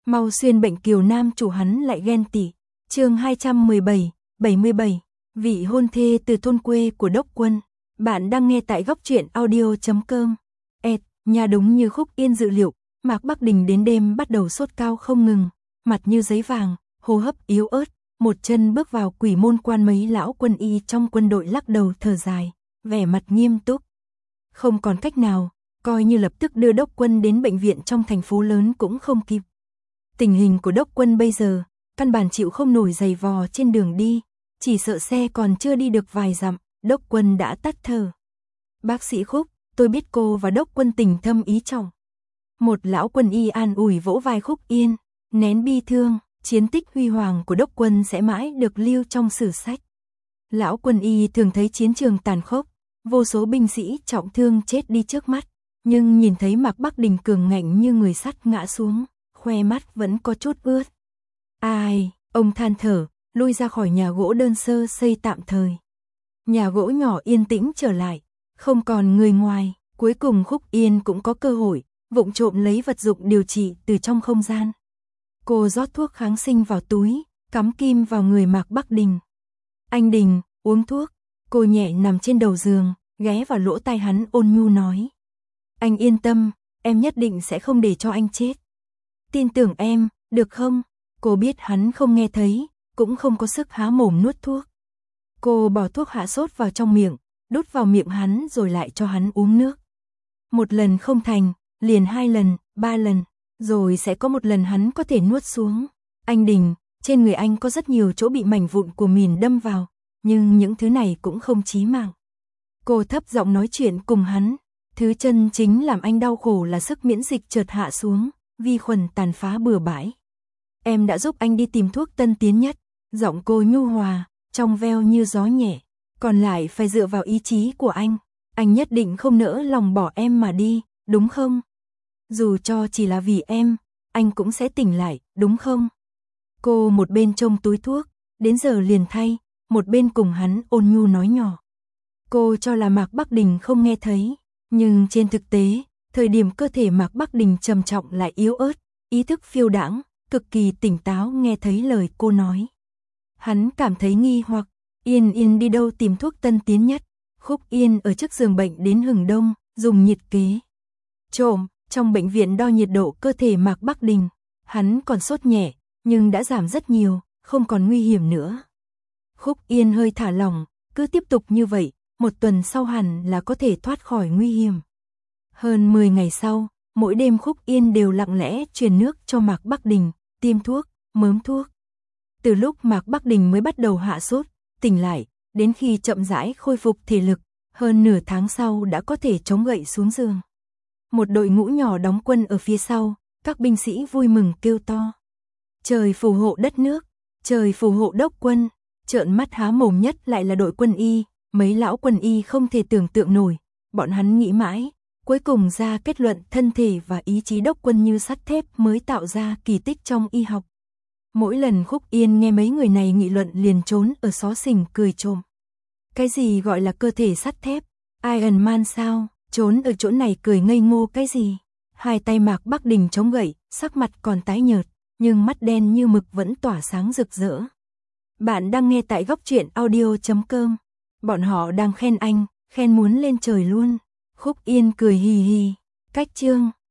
Mau xuyên bệnh kiều nam chủ hắn lại ghen tị. Chương 217, 77. Vị hôn thê từ thôn quê của Đốc Quân. Bạn đang nghe tại góc truyện audio.com. Nhà đúng như Khúc Yên dự liệu, Mạc Bắc Đình đến đêm bắt đầu sốt cao không ngừng, mặt như giấy vàng, hô hấp yếu ớt, một chân bước vào quỷ môn quan. Mấy lão quân y trong quân đội lắc đầu thở dài, vẻ mặt nghiêm túc. Không còn cách nào, coi như lập tức đưa Đốc Quân đến bệnh viện trong thành phố lớn cũng không kịp. Tình hình của Đốc Quân bây giờ, căn bản chịu không nổi giày vò trên đường đi, chỉ sợ xe còn chưa đi được vài dặm, Đốc Quân đã tắt thở. Bác sĩ Khúc, tôi biết cô và Đốc Quân tình thâm ý trọng. Một lão quân y an ủi vỗ vai Khúc Yên, nén bi thương, chiến tích huy hoàng của Đốc Quân sẽ mãi được lưu trong sử sách. Lão quân y thường thấy chiến trường tàn khốc, vô số binh sĩ trọng thương chết đi trước mắt, nhưng nhìn thấy Mạc Bắc Đình cường ngạnh như người sắt ngã xuống, khoe mắt vẫn có chút ướt. Ai, ông than thở, lui ra khỏi nhà gỗ đơn sơ xây tạm thời. Nhà gỗ nhỏ yên tĩnh trở lại, không còn người ngoài, cuối cùng Khúc Yên cũng có cơ hội, vụng trộm lấy vật dụng điều trị từ trong không gian. Cô rót thuốc kháng sinh vào túi, cắm kim vào người Mạc Bắc Đình. Anh Đình, uống thuốc. Cô nhẹ nằm trên đầu giường, ghé vào lỗ tai hắn ôn nhu nói. Anh yên tâm, em nhất định sẽ không để cho anh chết. Tin tưởng em, được không? Cô biết hắn không nghe thấy, cũng không có sức há mồm nuốt thuốc. Cô bỏ thuốc hạ sốt vào trong miệng, đút vào miệng hắn rồi lại cho hắn uống nước. Một lần không thành, liền 2 lần, 3 lần, rồi sẽ có một lần hắn có thể nuốt xuống. Anh Đình, trên người anh có rất nhiều chỗ bị mảnh vụn của mìn đâm vào, nhưng những thứ này cũng không chí mạng. Cô thấp giọng nói chuyện cùng hắn, thứ chân chính làm anh đau khổ là sức miễn dịch chợt hạ xuống, vi khuẩn tàn phá bừa bãi. Em đã giúp anh đi tìm thuốc tân tiến nhất, giọng cô nhu hòa, trong veo như gió nhẹ, còn lại phải dựa vào ý chí của anh nhất định không nỡ lòng bỏ em mà đi, đúng không? Dù cho chỉ là vì em, anh cũng sẽ tỉnh lại, đúng không? Cô một bên trông túi thuốc, đến giờ liền thay, một bên cùng hắn ôn nhu nói nhỏ. Cô cho là Mạc Bắc Đình không nghe thấy, nhưng trên thực tế, thời điểm cơ thể Mạc Bắc Đình trầm trọng lại yếu ớt, ý thức phiêu đãng, cực kỳ tỉnh táo nghe thấy lời cô nói. Hắn cảm thấy nghi hoặc, Yên đi đâu tìm thuốc tân tiến nhất? Khúc Yên ở trước giường bệnh đến hừng đông, dùng nhiệt kế. Trộm, trong bệnh viện đo nhiệt độ cơ thể Mạc Bắc Đình, hắn còn sốt nhẹ, nhưng đã giảm rất nhiều, không còn nguy hiểm nữa. Khúc Yên hơi thả lỏng, cứ tiếp tục như vậy, một tuần sau hẳn là có thể thoát khỏi nguy hiểm. Hơn 10 ngày sau, mỗi đêm Khúc Yên đều lặng lẽ truyền nước cho Mạc Bắc Đình, tiêm thuốc, mớm thuốc. Từ lúc Mạc Bắc Đình mới bắt đầu hạ sốt, tỉnh lại, đến khi chậm rãi khôi phục thể lực, hơn nửa tháng sau đã có thể chống gậy xuống giường. Một đội ngũ nhỏ đóng quân ở phía sau, các binh sĩ vui mừng kêu to. Trời phù hộ đất nước, trời phù hộ Đốc Quân, trợn mắt há mồm nhất lại là đội quân y, mấy lão quân y không thể tưởng tượng nổi, bọn hắn nghĩ mãi, cuối cùng ra kết luận thân thể và ý chí Đốc Quân như sắt thép mới tạo ra kỳ tích trong y học. Mỗi lần Khúc Yên nghe mấy người này nghị luận liền trốn ở xó xỉnh cười trộm. Cái gì gọi là cơ thể sắt thép? Iron Man sao? Trốn ở chỗ này cười ngây ngô cái gì? Hai tay Mạc Bắc Đình chống gậy, sắc mặt còn tái nhợt, nhưng mắt đen như mực vẫn tỏa sáng rực rỡ. Bạn đang nghe tại góc truyện audio.com. Bọn họ đang khen anh, khen muốn lên trời luôn. Khúc Yên cười hì hì. Cách chương